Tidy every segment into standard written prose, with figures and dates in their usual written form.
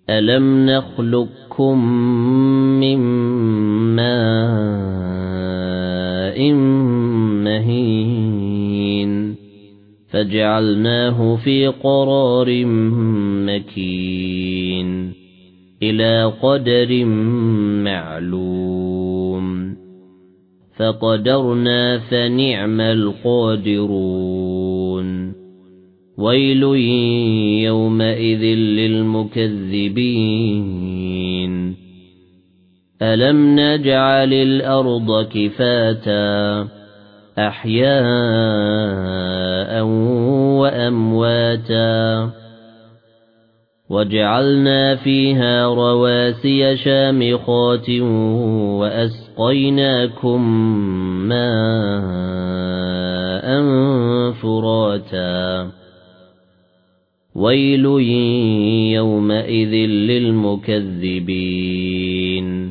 أَلَمْ نَخْلُقكُّم مِّن مَّاءٍ مَّهِينٍ فَجَعَلْنَاهُ فِي قَرَارٍ مَّكِينٍ إِلَى قَدَرٍ مَّعْلُومٍ فَقَدَرْنَا فَنِعْمَ الْقَادِرُونَ وَيْلٌ يَوْمَئِذٍ لِّلْمُكَذِّبِينَ أَلَمْ نَجْعَلِ الْأَرْضَ كِفَاتًا أَحْيَاءً وَأَمْوَاتًا وَجَعَلْنَا فِيهَا رَوَاسِيَ شَامِخَاتٍ وَأَسْقَيْنَاكُم مَّاءً فُرَاتًا وَيْلٌ يَوْمَئِذٍ لِّلْمُكَذِّبِينَ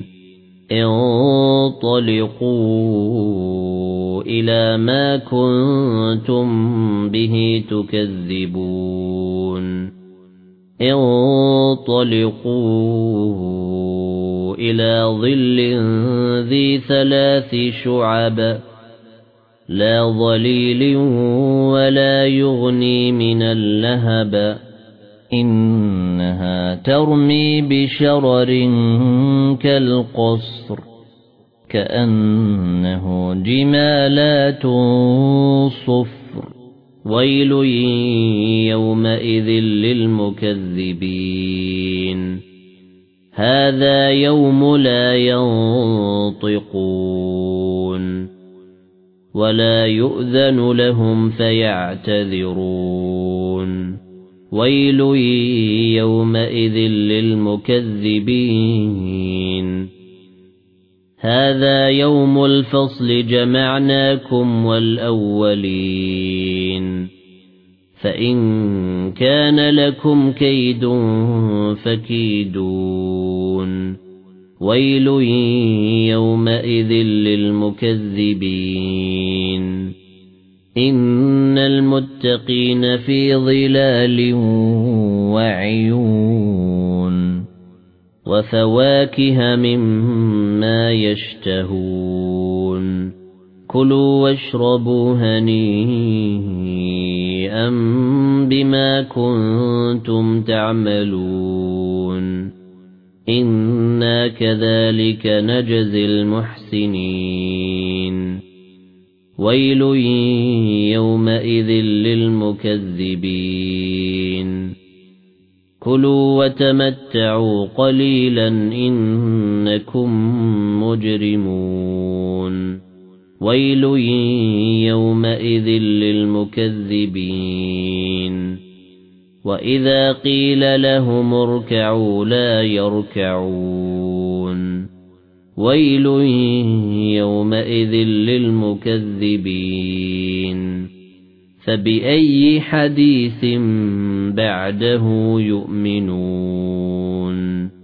انطَلِقُوا إِلَى مَا كُنتُم بِهِ تُكَذِّبُونَ انطَلِقُوا إِلَى ظِلٍّ ذِي 3 شُعَبٍ لا ظليل ولا يغني من اللهب إنها ترمي بشرر كالقصر كأنه جمالات صفر ويل يومئذ للمكذبين هذا يوم لا ينطقون ولا يؤذن لهم فيعتذرون ويل يومئذ للمكذبين هذا يوم الفصل جمعناكم والأولين فإن كان لكم كيد فكيدون ويل يومئذ للمكذبين إن المتقين في ظلال وعيون وفواكه مما يشتهون كلوا واشربوا هنيئا بما كنتم تعملون إنا كذلك نجزي المحسنين ويل يومئذ للمكذبين كلوا وتمتعوا قليلا إنكم مجرمون ويل يومئذ للمكذبين وإذا قيل لهم اركعوا لا يركعون ويل يومئذ للمكذبين فبأي حديث بعده يؤمنون